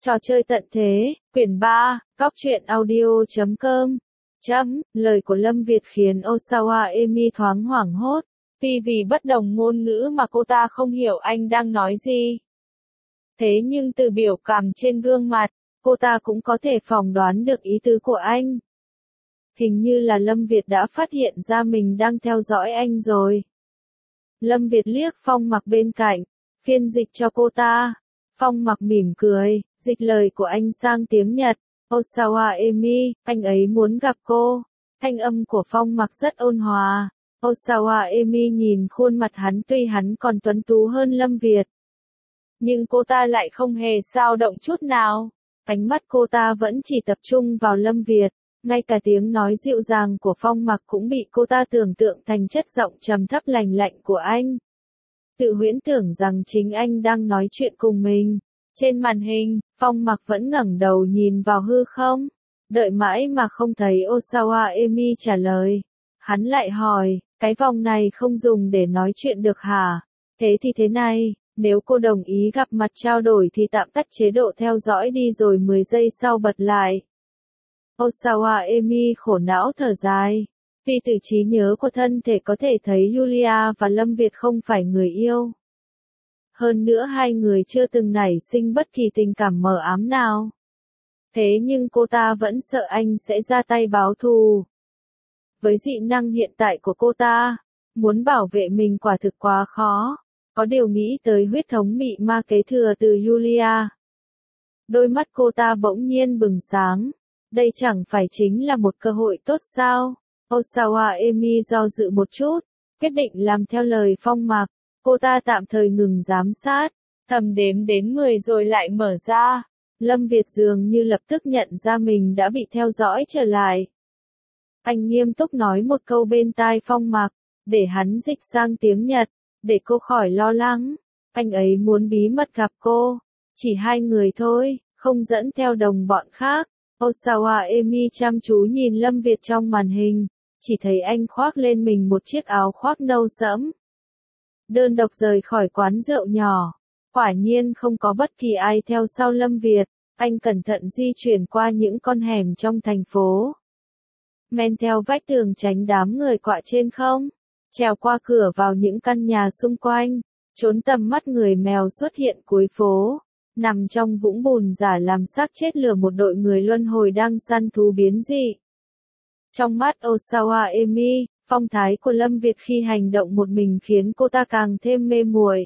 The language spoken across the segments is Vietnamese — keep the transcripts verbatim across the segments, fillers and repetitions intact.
Trò chơi tận thế, quyển ba, Cóc truyện audio chấm com. Chấm, lời của Lâm Việt khiến Osawa Emi thoáng hoảng hốt, vì vì bất đồng ngôn ngữ mà cô ta không hiểu anh đang nói gì. Thế nhưng từ biểu cảm trên gương mặt, cô ta cũng có thể phỏng đoán được ý tứ của anh. Hình như là Lâm Việt đã phát hiện ra mình đang theo dõi anh rồi. Lâm Việt liếc Phong Mặc bên cạnh, phiên dịch cho cô ta. Phong Mặc mỉm cười, dịch lời của anh sang tiếng Nhật. Osawa Emi, anh ấy muốn gặp cô. Thanh âm của Phong Mặc rất ôn hòa. Osawa Emi nhìn khuôn mặt hắn, tuy hắn còn tuấn tú hơn Lâm Việt, nhưng cô ta lại không hề dao động chút nào. Ánh mắt cô ta vẫn chỉ tập trung vào Lâm Việt. Ngay cả tiếng nói dịu dàng của Phong Mặc cũng bị cô ta tưởng tượng thành chất giọng trầm thấp lành lạnh của anh. Tự huyễn tưởng rằng chính anh đang nói chuyện cùng mình. Trên màn hình, Phong Mặc vẫn ngẩng đầu nhìn vào hư không. Đợi mãi mà không thấy Osawa Emi trả lời. Hắn lại hỏi, cái vòng này không dùng để nói chuyện được hả? Thế thì thế này, nếu cô đồng ý gặp mặt trao đổi thì tạm tắt chế độ theo dõi đi rồi mười giây sau bật lại. Osawa Emi khổ não thở dài. Vì từ trí nhớ của thân thể có thể thấy Yulia và Lâm Việt không phải người yêu. Hơn nữa hai người chưa từng nảy sinh bất kỳ tình cảm mờ ám nào. Thế nhưng cô ta vẫn sợ anh sẽ ra tay báo thù. Với dị năng hiện tại của cô ta, muốn bảo vệ mình quả thực quá khó. Có điều nghĩ tới huyết thống mị ma kế thừa từ Yulia. Đôi mắt cô ta bỗng nhiên bừng sáng. Đây chẳng phải chính là một cơ hội tốt sao? Osawa Emi do dự một chút, quyết định làm theo lời Phong Mặc. Cô ta tạm thời ngừng giám sát, thầm đếm đến mười rồi lại mở ra. Lâm Việt dường như lập tức nhận ra mình đã bị theo dõi trở lại. Anh nghiêm túc nói một câu bên tai Phong Mặc, để hắn dịch sang tiếng Nhật, để cô khỏi lo lắng. Anh ấy muốn bí mật gặp cô, chỉ hai người thôi, không dẫn theo đồng bọn khác. Osawa Emi chăm chú nhìn Lâm Việt trong màn hình, chỉ thấy anh khoác lên mình một chiếc áo khoác nâu sẫm. Đơn độc rời khỏi quán rượu nhỏ, quả nhiên không có bất kỳ ai theo sau Lâm Việt. Anh cẩn thận di chuyển qua những con hẻm trong thành phố, men theo vách tường tránh đám người quạ trên không, trèo qua cửa vào những căn nhà xung quanh, trốn tầm mắt người mèo xuất hiện cuối phố. Nằm trong vũng bùn giả làm xác chết lừa một đội người luân hồi đang săn thú biến dị. Trong mắt Osawa Emi, phong thái của Lâm Việt khi hành động một mình khiến cô ta càng thêm mê muội.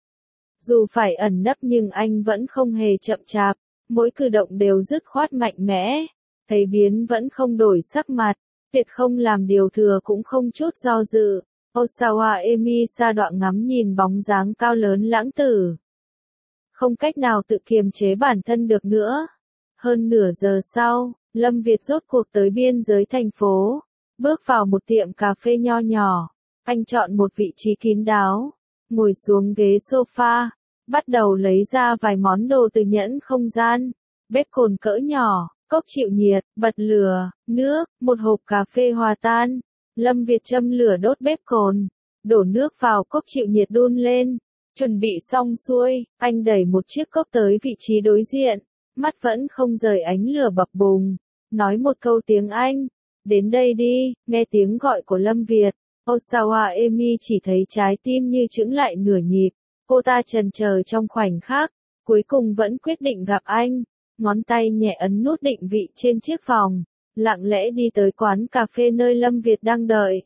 Dù phải ẩn nấp nhưng anh vẫn không hề chậm chạp, mỗi cử động đều dứt khoát mạnh mẽ. Thấy biến vẫn không đổi sắc mặt, tuyệt không làm điều thừa cũng không chút do dự. Osawa Emi sa đọa ngắm nhìn bóng dáng cao lớn lãng tử. Không cách nào tự kiềm chế bản thân được nữa. Hơn nửa giờ sau, Lâm Việt rốt cuộc tới biên giới thành phố. Bước vào một tiệm cà phê nho nhỏ. Anh chọn một vị trí kín đáo. Ngồi xuống ghế sofa. Bắt đầu lấy ra vài món đồ từ nhẫn không gian. Bếp cồn cỡ nhỏ, cốc chịu nhiệt, bật lửa, nước, một hộp cà phê hòa tan. Lâm Việt châm lửa đốt bếp cồn. Đổ nước vào cốc chịu nhiệt đun lên. Chuẩn bị xong xuôi, anh đẩy một chiếc cốc tới vị trí đối diện, mắt vẫn không rời ánh lửa bập bùng, nói một câu tiếng Anh, đến đây đi, nghe tiếng gọi của Lâm Việt. Osawa Emi chỉ thấy trái tim như chững lại nửa nhịp, cô ta chần chờ trong khoảnh khắc, cuối cùng vẫn quyết định gặp anh, ngón tay nhẹ ấn nút định vị trên chiếc phòng, lặng lẽ đi tới quán cà phê nơi Lâm Việt đang đợi.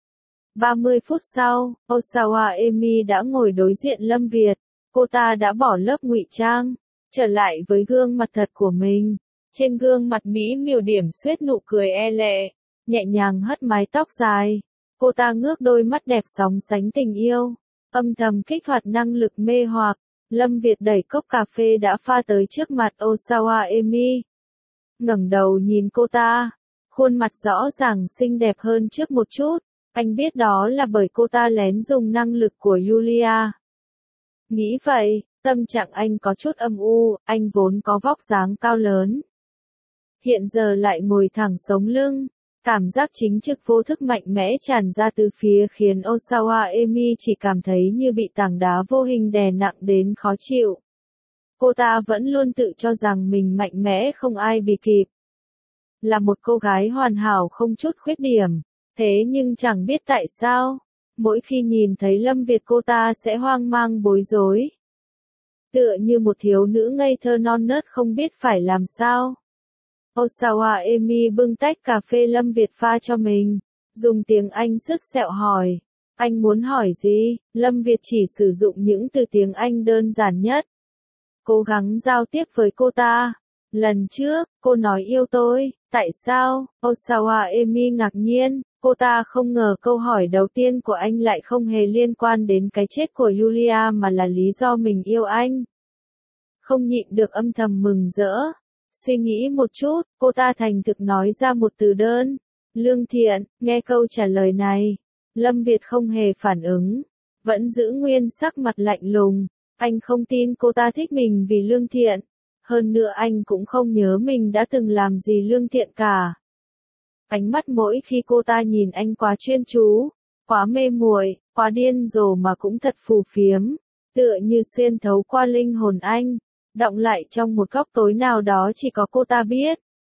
ba mươi phút sau, Osawa Emi đã ngồi đối diện Lâm Việt. Cô ta đã bỏ lớp ngụy trang, trở lại với gương mặt thật của mình. Trên gương mặt mỹ miều điểm xuyết nụ cười e lệ, nhẹ nhàng hất mái tóc dài. Cô ta ngước đôi mắt đẹp sóng sánh tình yêu, âm thầm kích hoạt năng lực mê hoặc. Lâm Việt đẩy cốc cà phê đã pha tới trước mặt Osawa Emi. Ngẩng đầu nhìn cô ta, khuôn mặt rõ ràng xinh đẹp hơn trước một chút. Anh biết đó là bởi cô ta lén dùng năng lực của Yulia. Nghĩ vậy, tâm trạng anh có chút âm u, anh vốn có vóc dáng cao lớn. Hiện giờ lại ngồi thẳng sống lưng, cảm giác chính trực vô thức mạnh mẽ tràn ra từ phía khiến Osawa Emi chỉ cảm thấy như bị tảng đá vô hình đè nặng đến khó chịu. Cô ta vẫn luôn tự cho rằng mình mạnh mẽ không ai bì kịp. Là một cô gái hoàn hảo không chút khuyết điểm. Thế nhưng chẳng biết tại sao, mỗi khi nhìn thấy Lâm Việt cô ta sẽ hoang mang bối rối. Tựa như một thiếu nữ ngây thơ non nớt không biết phải làm sao. Osawa Emi bưng tách cà phê Lâm Việt pha cho mình, dùng tiếng Anh sứt sẹo hỏi. Anh muốn hỏi gì? Lâm Việt chỉ sử dụng những từ tiếng Anh đơn giản nhất. Cố gắng giao tiếp với cô ta. Lần trước, cô nói yêu tôi, tại sao? Osawa Emi ngạc nhiên, cô ta không ngờ câu hỏi đầu tiên của anh lại không hề liên quan đến cái chết của Yulia mà là lý do mình yêu anh. Không nhịn được âm thầm mừng rỡ. Suy nghĩ một chút, cô ta thành thực nói ra một từ đơn. Lương thiện. Nghe câu trả lời này, Lâm Việt không hề phản ứng, vẫn giữ nguyên sắc mặt lạnh lùng. Anh không tin cô ta thích mình vì lương thiện. Hơn nữa anh cũng không nhớ mình đã từng làm gì lương thiện cả. Ánh mắt mỗi khi cô ta nhìn anh quá chuyên chú, quá mê muội, quá điên rồ mà cũng thật phù phiếm, tựa như xuyên thấu qua linh hồn anh, đọng lại trong một góc tối nào đó chỉ có cô ta biết.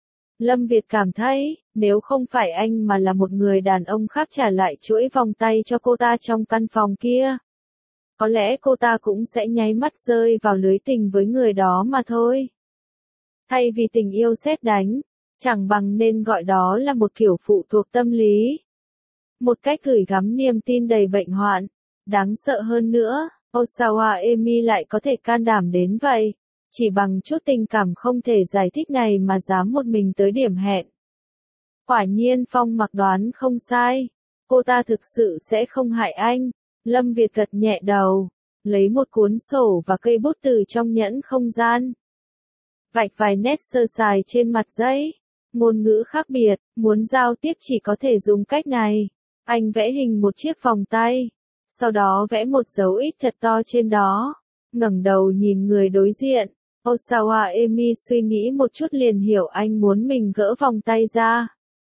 Lâm Việt cảm thấy, nếu không phải anh mà là một người đàn ông khác trả lại chuỗi vòng tay cho cô ta trong căn phòng kia, có lẽ cô ta cũng sẽ nháy mắt rơi vào lưới tình với người đó mà thôi. Thay vì tình yêu sét đánh, chẳng bằng nên gọi đó là một kiểu phụ thuộc tâm lý. Một cách gửi gắm niềm tin đầy bệnh hoạn. Đáng sợ hơn nữa, Osawa Emi lại có thể can đảm đến vậy. Chỉ bằng chút tình cảm không thể giải thích này mà dám một mình tới điểm hẹn. Quả nhiên Phong Mặc đoán không sai. Cô ta thực sự sẽ không hại anh. Lâm Việt gật nhẹ đầu, lấy một cuốn sổ và cây bút từ trong nhẫn không gian. Vạch vài nét sơ sài trên mặt giấy. Ngôn ngữ khác biệt, muốn giao tiếp chỉ có thể dùng cách này. Anh vẽ hình một chiếc vòng tay, sau đó vẽ một dấu X thật to trên đó. Ngẩng đầu nhìn người đối diện, Osawa Emi suy nghĩ một chút liền hiểu anh muốn mình gỡ vòng tay ra.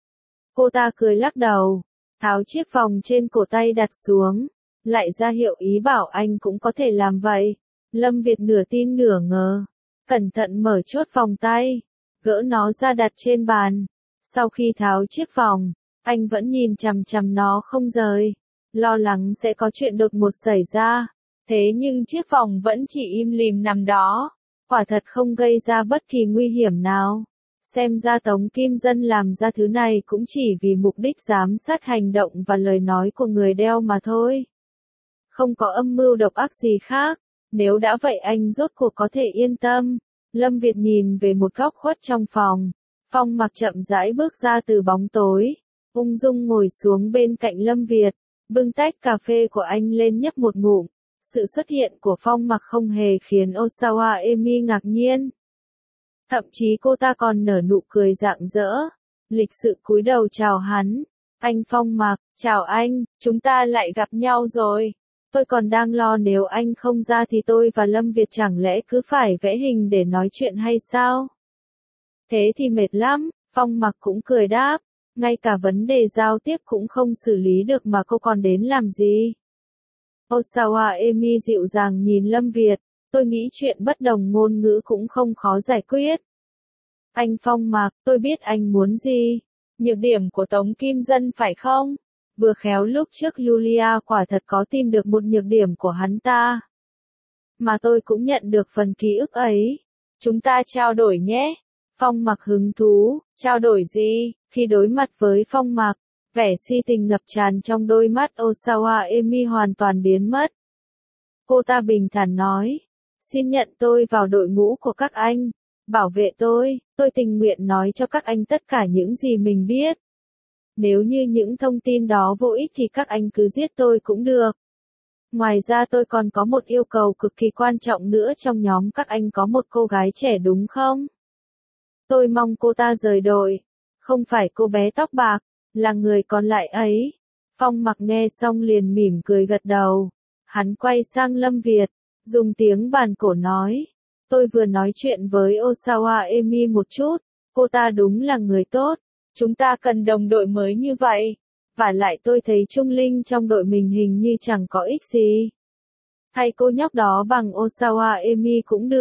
Cô ta cười lắc đầu, tháo chiếc vòng trên cổ tay đặt xuống, lại ra hiệu ý bảo anh cũng có thể làm vậy. Lâm Việt nửa tin nửa ngờ, cẩn thận mở chốt vòng tay, gỡ nó ra đặt trên bàn. Sau khi tháo chiếc vòng, anh vẫn nhìn chằm chằm nó không rời, lo lắng sẽ có chuyện đột ngột xảy ra. Thế nhưng chiếc vòng vẫn chỉ im lìm nằm đó, quả thật không gây ra bất kỳ nguy hiểm nào. Xem ra Tống Kim Dân làm ra thứ này cũng chỉ vì mục đích giám sát hành động và lời nói của người đeo mà thôi. Không có âm mưu độc ác gì khác. Nếu đã vậy anh rốt cuộc có thể yên tâm. Lâm Việt nhìn về một góc khuất trong phòng. Phong Mặc chậm rãi bước ra từ bóng tối, ung dung ngồi xuống bên cạnh Lâm Việt, bưng tách cà phê của anh lên nhấp một ngụm. Sự xuất hiện của Phong Mặc không hề khiến Osawa Emi ngạc nhiên. Thậm chí cô ta còn nở nụ cười rạng rỡ, lịch sự cúi đầu chào hắn. Anh Phong Mặc, chào anh, chúng ta lại gặp nhau rồi. Tôi còn đang lo nếu anh không ra thì tôi và Lâm Việt chẳng lẽ cứ phải vẽ hình để nói chuyện hay sao? Thế thì mệt lắm, Phong Mặc cũng cười đáp, ngay cả vấn đề giao tiếp cũng không xử lý được mà cô còn đến làm gì? Osawa Emi dịu dàng nhìn Lâm Việt, tôi nghĩ chuyện bất đồng ngôn ngữ cũng không khó giải quyết. Anh Phong Mặc, tôi biết anh muốn gì. Nhược điểm của Tống Kim Dân phải không? Vừa khéo lúc trước Yulia quả thật có tìm được một nhược điểm của hắn ta. Mà tôi cũng nhận được phần ký ức ấy. Chúng ta trao đổi nhé. Phong Mặc hứng thú, trao đổi gì? Khi đối mặt với Phong Mặc, vẻ si tình ngập tràn trong đôi mắt Osawa Emi hoàn toàn biến mất. Cô ta bình thản nói, xin nhận tôi vào đội ngũ của các anh, bảo vệ tôi, tôi tình nguyện nói cho các anh tất cả những gì mình biết. Nếu như những thông tin đó vô ích thì các anh cứ giết tôi cũng được. Ngoài ra tôi còn có một yêu cầu cực kỳ quan trọng nữa, trong nhóm các anh có một cô gái trẻ đúng không? Tôi mong cô ta rời đội. Không phải cô bé tóc bạc, là người còn lại ấy. Phong Mặc nghe xong liền mỉm cười gật đầu. Hắn quay sang Lâm Việt, dùng tiếng bàn cổ nói. Tôi vừa nói chuyện với Osawa Emi một chút, cô ta đúng là người tốt. Chúng ta cần đồng đội mới như vậy. Và lại tôi thấy Trung Linh trong đội mình hình như chẳng có ích gì. Thay cô nhóc đó bằng Osawa Emi cũng được.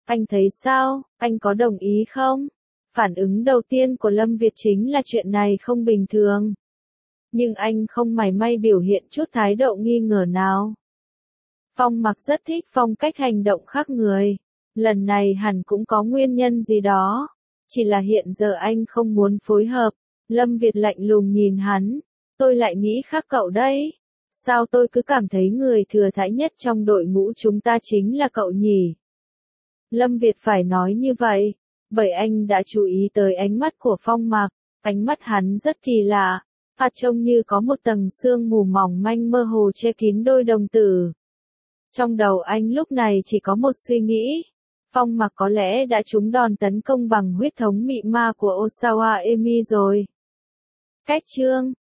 Anh thấy sao, anh có đồng ý không? Phản ứng đầu tiên của Lâm Việt chính là chuyện này không bình thường. Nhưng anh không mảy may biểu hiện chút thái độ nghi ngờ nào. Phong Mặc rất thích phong cách hành động khác người. Lần này hẳn cũng có nguyên nhân gì đó. Chỉ là hiện giờ anh không muốn phối hợp. Lâm Việt lạnh lùng nhìn hắn. Tôi lại nghĩ khác cậu đấy. Sao tôi cứ cảm thấy người thừa thãi nhất trong đội ngũ chúng ta chính là cậu nhỉ? Lâm Việt phải nói như vậy, bởi anh đã chú ý tới ánh mắt của Phong Mặc. Ánh mắt hắn rất kỳ lạ, hạt trông như có một tầng sương mù mỏng manh mơ hồ che kín đôi đồng tử. Trong đầu anh lúc này chỉ có một suy nghĩ. Phong Mặc có lẽ đã trúng đòn tấn công bằng huyết thống mị ma của Osawa Emi rồi. Cách chương